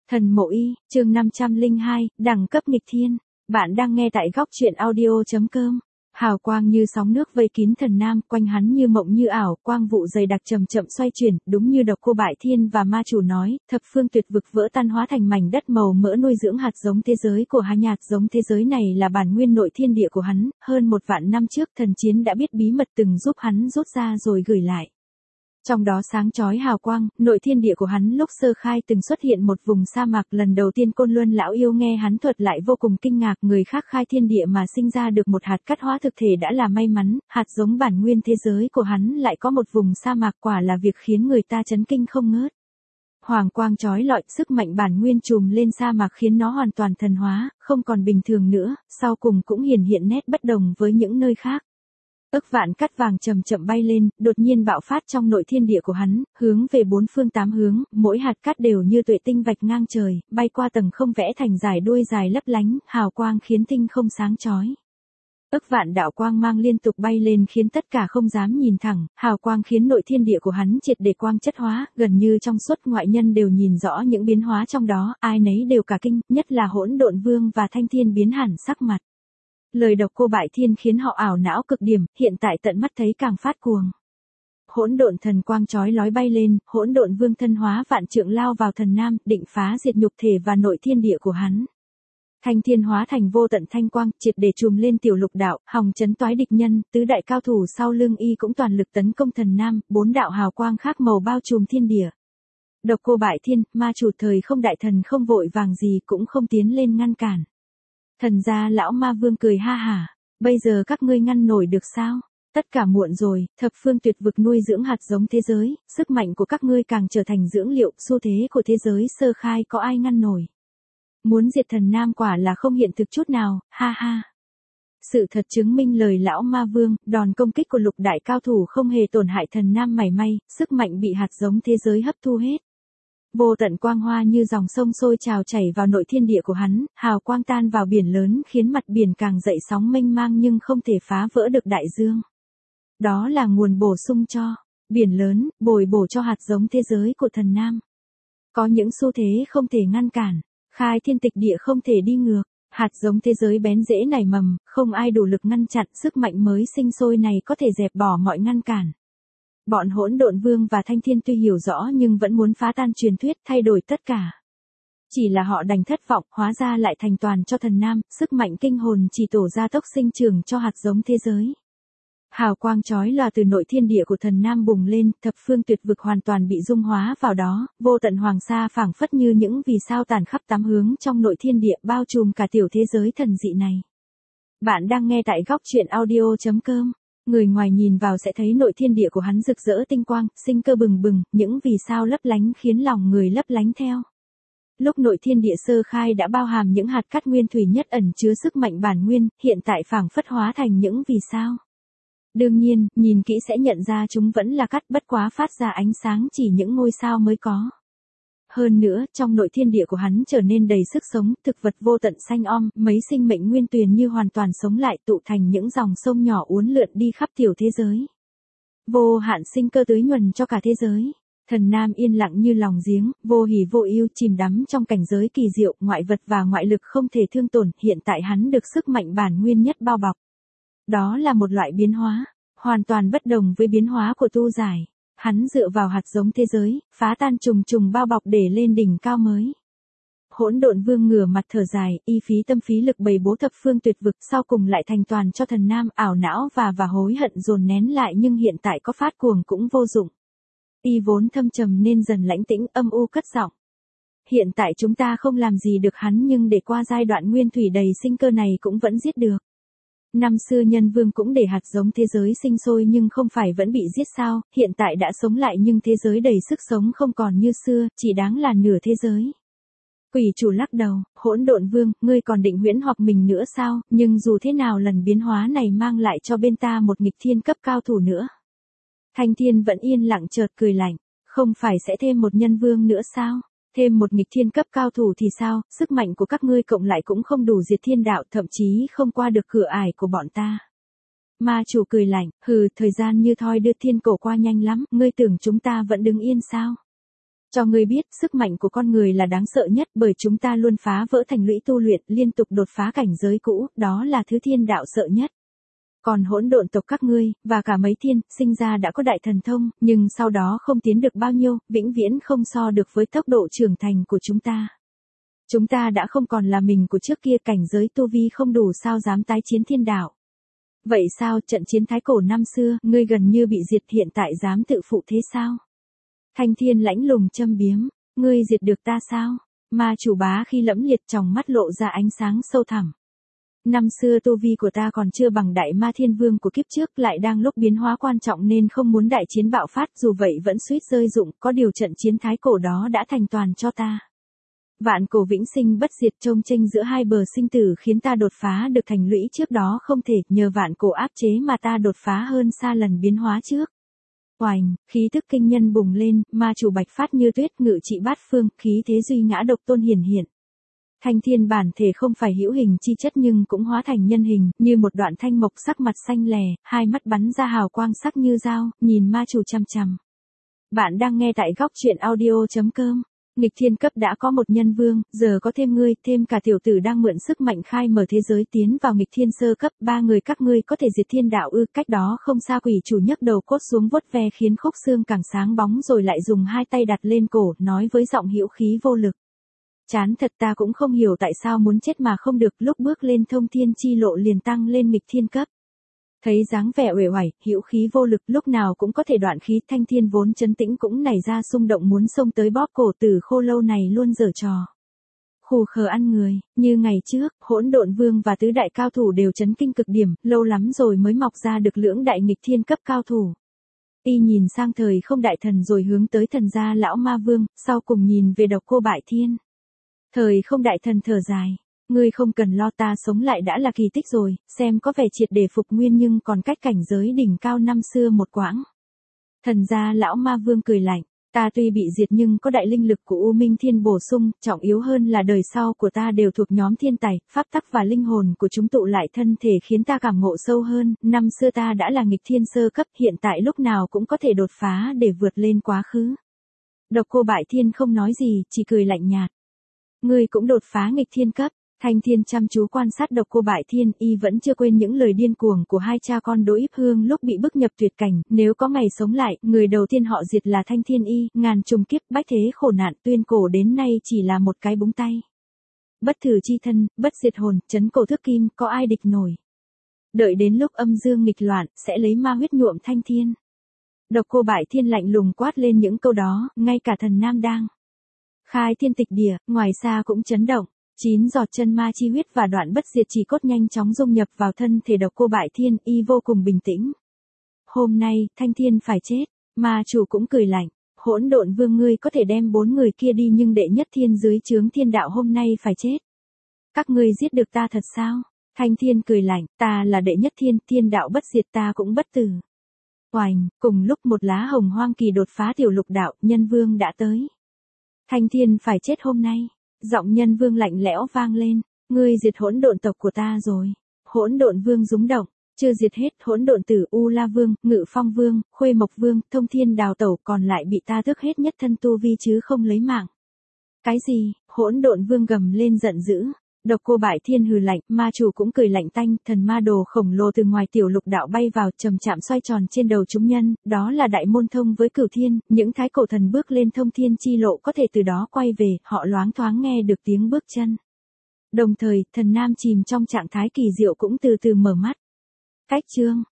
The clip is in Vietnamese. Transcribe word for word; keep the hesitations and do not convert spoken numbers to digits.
Thần Mộ Y, chương năm trăm lẻ hai, đẳng cấp nghịch thiên. Bạn đang nghe tại góc truyện audio chấm com. Hào quang như sóng nước vây kín thần nam, quanh hắn như mộng như ảo, quang vụ dày đặc chậm chậm xoay chuyển, đúng như Độc Cô Bại Thiên và ma chủ nói, thập phương tuyệt vực vỡ tan hóa thành mảnh đất màu mỡ nuôi dưỡng hạt giống thế giới của hắn. Hạt giống thế giới này là bản nguyên nội thiên địa của hắn, hơn một vạn năm trước thần chiến đã biết bí mật từng giúp hắn rút ra rồi gửi lại. Trong đó sáng chói hào quang, nội thiên địa của hắn lúc sơ khai từng xuất hiện một vùng sa mạc. Lần đầu tiên Côn Luân lão yêu nghe hắn thuật lại vô cùng kinh ngạc, người khác khai thiên địa mà sinh ra được một hạt cát hóa thực thể đã là may mắn, hạt giống bản nguyên thế giới của hắn lại có một vùng sa mạc, quả là việc khiến người ta chấn kinh không ngớt. Hoàng quang chói lọi, sức mạnh bản nguyên trùm lên sa mạc khiến nó hoàn toàn thần hóa, không còn bình thường nữa, sau cùng cũng hiển hiện nét bất đồng với những nơi khác. Ức vạn cát vàng chậm chậm bay lên, đột nhiên bạo phát trong nội thiên địa của hắn, hướng về bốn phương tám hướng, mỗi hạt cát đều như tuệ tinh vạch ngang trời, bay qua tầng không vẽ thành dải đuôi dài lấp lánh, hào quang khiến tinh không sáng chói. Ức vạn đạo quang mang liên tục bay lên khiến tất cả không dám nhìn thẳng, hào quang khiến nội thiên địa của hắn triệt để quang chất hóa, gần như trong suốt, ngoại nhân đều nhìn rõ những biến hóa trong đó, ai nấy đều cả kinh, nhất là Hỗn Độn Vương và Thanh Thiên biến hẳn sắc mặt. Lời Độc Cô Bại Thiên khiến họ ảo não cực điểm, hiện tại tận mắt thấy càng phát cuồng. Hỗn độn thần quang chói lói bay lên, Hỗn Độn Vương thân hóa vạn trượng lao vào thần nam, định phá diệt nhục thể và nội thiên địa của hắn. Thanh Thiên hóa thành vô tận thanh quang, triệt để trùm lên tiểu lục đạo, hòng chấn toái địch nhân, tứ đại cao thủ sau lưng y cũng toàn lực tấn công thần nam, bốn đạo hào quang khác màu bao trùm thiên địa. Độc Cô Bại Thiên, ma chủ thời không đại thần không vội vàng gì cũng không tiến lên ngăn cản. Thần gia lão ma vương cười ha hả, bây giờ các ngươi ngăn nổi được sao? Tất cả muộn rồi, thập phương tuyệt vực nuôi dưỡng hạt giống thế giới, sức mạnh của các ngươi càng trở thành dưỡng liệu, xu thế của thế giới sơ khai có ai ngăn nổi. Muốn diệt thần nam quả là không hiện thực chút nào, ha ha. Sự thật chứng minh lời lão ma vương, đòn công kích của lục đại cao thủ không hề tổn hại thần nam mảy may, sức mạnh bị hạt giống thế giới hấp thu hết. Vô tận quang hoa như dòng sông sôi trào chảy vào nội thiên địa của hắn, hào quang tan vào biển lớn khiến mặt biển càng dậy sóng mênh mang nhưng không thể phá vỡ được đại dương. Đó là nguồn bổ sung cho biển lớn, bồi bổ cho hạt giống thế giới của thần nam. Có những xu thế không thể ngăn cản, khai thiên tịch địa không thể đi ngược, hạt giống thế giới bén rễ nảy mầm, không ai đủ lực ngăn chặn, sức mạnh mới sinh sôi này có thể dẹp bỏ mọi ngăn cản. Bọn Hỗn Độn Vương và Thanh Thiên tuy hiểu rõ nhưng vẫn muốn phá tan truyền thuyết, thay đổi tất cả. Chỉ là họ đành thất vọng, hóa ra lại thành toàn cho thần nam, sức mạnh kinh hồn chỉ tổ ra tốc sinh trưởng cho hạt giống thế giới. Hào quang chói lòa từ nội thiên địa của thần nam bùng lên, thập phương tuyệt vực hoàn toàn bị dung hóa vào đó, vô tận hoàng sa phảng phất như những vì sao tàn khắp tám hướng trong nội thiên địa bao trùm cả tiểu thế giới thần dị này. Bạn đang nghe tại góc truyện audio chấm com. Người ngoài nhìn vào sẽ thấy nội thiên địa của hắn rực rỡ tinh quang, sinh cơ bừng bừng, những vì sao lấp lánh khiến lòng người lấp lánh theo. Lúc nội thiên địa sơ khai đã bao hàm những hạt cát nguyên thủy nhất ẩn chứa sức mạnh bản nguyên, hiện tại phảng phất hóa thành những vì sao. Đương nhiên, nhìn kỹ sẽ nhận ra chúng vẫn là cát, bất quá phát ra ánh sáng chỉ những ngôi sao mới có. Hơn nữa, trong nội thiên địa của hắn trở nên đầy sức sống, thực vật vô tận xanh om, mấy sinh mệnh nguyên tuyền như hoàn toàn sống lại, tụ thành những dòng sông nhỏ uốn lượn đi khắp tiểu thế giới. Vô hạn sinh cơ tưới nhuần cho cả thế giới. Thần nam yên lặng như lòng giếng, vô hỉ vô ưu, chìm đắm trong cảnh giới kỳ diệu, ngoại vật và ngoại lực không thể thương tổn, hiện tại hắn được sức mạnh bản nguyên nhất bao bọc. Đó là một loại biến hóa, hoàn toàn bất đồng với biến hóa của tu giải. Hắn dựa vào hạt giống thế giới, phá tan trùng trùng bao bọc để lên đỉnh cao mới. Hỗn Độn Vương ngửa mặt thở dài, y phí tâm phí lực bày bố thập phương tuyệt vực, sau cùng lại thành toàn cho thần nam, ảo não và và hối hận dồn nén lại nhưng hiện tại có phát cuồng cũng vô dụng. Y vốn thâm trầm nên dần lãnh tĩnh, âm u cất giọng. Hiện tại chúng ta không làm gì được hắn nhưng để qua giai đoạn nguyên thủy đầy sinh cơ này cũng vẫn giết được. Năm xưa nhân vương cũng để hạt giống thế giới sinh sôi nhưng không phải vẫn bị giết sao, hiện tại đã sống lại nhưng thế giới đầy sức sống không còn như xưa, chỉ đáng là nửa thế giới. Quỷ chủ lắc đầu, Hỗn Độn Vương, ngươi còn định huyễn hoặc mình nữa sao, nhưng dù thế nào lần biến hóa này mang lại cho bên ta một nghịch thiên cấp cao thủ nữa. Thanh Thiên vẫn yên lặng chợt cười lạnh, không phải sẽ thêm một nhân vương nữa sao? Thêm một nghịch thiên cấp cao thủ thì sao, sức mạnh của các ngươi cộng lại cũng không đủ diệt thiên đạo, thậm chí không qua được cửa ải của bọn ta. Ma chủ cười lạnh, hừ, thời gian như thoi đưa thiên cổ qua nhanh lắm, ngươi tưởng chúng ta vẫn đứng yên sao? Cho ngươi biết, sức mạnh của con người là đáng sợ nhất bởi chúng ta luôn phá vỡ thành lũy tu luyện, liên tục đột phá cảnh giới cũ, đó là thứ thiên đạo sợ nhất. Còn hỗn độn tộc các ngươi, và cả mấy thiên, sinh ra đã có đại thần thông, nhưng sau đó không tiến được bao nhiêu, vĩnh viễn không so được với tốc độ trưởng thành của chúng ta. Chúng ta đã không còn là mình của trước kia, cảnh giới tu vi không đủ sao dám tái chiến thiên đạo. Vậy sao, trận chiến thái cổ năm xưa, ngươi gần như bị diệt hiện tại dám tự phụ thế sao? Thanh thiên lãnh lùng châm biếm, ngươi diệt được ta sao? Ma chủ bá khi lẫm liệt trong mắt lộ ra ánh sáng sâu thẳm. Năm xưa tu vi của ta còn chưa bằng đại ma thiên vương của kiếp trước, lại đang lúc biến hóa quan trọng nên không muốn đại chiến bạo phát, dù vậy vẫn suýt rơi dụng, có điều trận chiến thái cổ đó đã thành toàn cho ta. Vạn cổ vĩnh sinh bất diệt, trông chênh giữa hai bờ sinh tử khiến ta đột phá được thành lũy trước đó không thể, nhờ vạn cổ áp chế mà ta đột phá hơn xa lần biến hóa trước. Oành, khí thức kinh nhân bùng lên, ma chủ bạch phát như tuyết, ngự trị bát phương, khí thế duy ngã độc tôn hiển hiện. Thanh thiên bản thể không phải hữu hình chi chất nhưng cũng hóa thành nhân hình, như một đoạn thanh mộc sắc mặt xanh lè, hai mắt bắn ra hào quang sắc như dao, nhìn ma chủ chằm chằm. Bạn đang nghe tại góc truyện audio chấm com. Nghịch thiên cấp đã có một nhân vương, giờ có thêm ngươi, thêm cả tiểu tử đang mượn sức mạnh khai mở thế giới tiến vào nghịch thiên sơ cấp, ba người các ngươi có thể diệt thiên đạo ư? Cách đó không xa quỷ chủ nhấc đầu cốt xuống vuốt ve khiến khúc xương càng sáng bóng rồi lại dùng hai tay đặt lên cổ, nói với giọng hữu khí vô lực. Chán thật, ta cũng không hiểu tại sao muốn chết mà không được, lúc bước lên thông thiên chi lộ liền tăng lên nghịch thiên cấp. Thấy dáng vẻ uể oải, hữu khí vô lực, lúc nào cũng có thể đoạn khí, thanh thiên vốn trấn tĩnh cũng nảy ra xung động muốn xông tới bóp cổ Tử Khô lâu này luôn giở trò. Khù khờ ăn người, như ngày trước, hỗn độn vương và tứ đại cao thủ đều chấn kinh cực điểm, lâu lắm rồi mới mọc ra được lưỡng đại nghịch thiên cấp cao thủ. Y nhìn sang thời không đại thần rồi hướng tới thần gia lão ma vương, sau cùng nhìn về Độc Cô Bại Thiên. Thời không đại thần thở dài. Ngươi không cần lo, ta sống lại đã là kỳ tích rồi, xem có vẻ triệt để phục nguyên nhưng còn cách cảnh giới đỉnh cao năm xưa một quãng. Thần gia lão ma vương cười lạnh, ta tuy bị diệt nhưng có đại linh lực của U Minh Thiên bổ sung, trọng yếu hơn là đời sau của ta đều thuộc nhóm thiên tài, pháp tắc và linh hồn của chúng tụ lại thân thể khiến ta cảm ngộ sâu hơn, năm xưa ta đã là nghịch thiên sơ cấp, hiện tại lúc nào cũng có thể đột phá để vượt lên quá khứ. Độc Cô Bại Thiên không nói gì, chỉ cười lạnh nhạt. Ngươi cũng đột phá nghịch thiên cấp. Thanh thiên chăm chú quan sát Độc Cô Bại Thiên, y vẫn chưa quên những lời điên cuồng của hai cha con Đỗ Íp Hương lúc bị bức nhập tuyệt cảnh, nếu có ngày sống lại, người đầu tiên họ diệt là Thanh Thiên y, ngàn trùng kiếp bách thế khổ nạn tuyên cổ đến nay chỉ là một cái búng tay. Bất thử chi thân, bất diệt hồn, chấn cổ thước kim, có ai địch nổi. Đợi đến lúc âm dương nghịch loạn, sẽ lấy ma huyết nhuộm Thanh Thiên. Độc Cô Bại Thiên lạnh lùng quát lên những câu đó, ngay cả thần Nam đang khai thiên tịch địa, ngoài xa cũng chấn động. Chín giọt chân ma chi huyết và đoạn bất diệt chỉ cốt nhanh chóng dung nhập vào thân thể Độc Cô Bại Thiên, y vô cùng bình tĩnh. Hôm nay, Thanh Thiên phải chết, ma chủ cũng cười lạnh, hỗn độn vương ngươi có thể đem bốn người kia đi nhưng đệ nhất thiên dưới chướng thiên đạo hôm nay phải chết. Các ngươi giết được ta thật sao? Thanh Thiên cười lạnh, ta là đệ nhất thiên, thiên đạo bất diệt ta cũng bất tử. Oành, cùng lúc một lá hồng hoang kỳ đột phá tiểu lục đạo, nhân vương đã tới. Thanh Thiên phải chết hôm nay. Giọng nhân vương lạnh lẽo vang lên, ngươi diệt hỗn độn tộc của ta rồi. Hỗn độn vương rúng động, chưa diệt hết hỗn độn tử U La vương, Ngự Phong vương, Khuê Mộc vương, Thông Thiên đào tẩu còn lại bị ta tước hết nhất thân tu vi chứ không lấy mạng. Cái gì? Hỗn độn vương gầm lên giận dữ. Độc Cô Bại Thiên hừ lạnh, ma chủ cũng cười lạnh tanh, thần ma đồ khổng lồ từ ngoài tiểu lục đạo bay vào, chậm chạm xoay tròn trên đầu chúng nhân, đó là đại môn thông với cửu thiên, những thái cổ thần bước lên thông thiên chi lộ có thể từ đó quay về, họ loáng thoáng nghe được tiếng bước chân. Đồng thời, thần nam chìm trong trạng thái kỳ diệu cũng từ từ mở mắt. Cách chương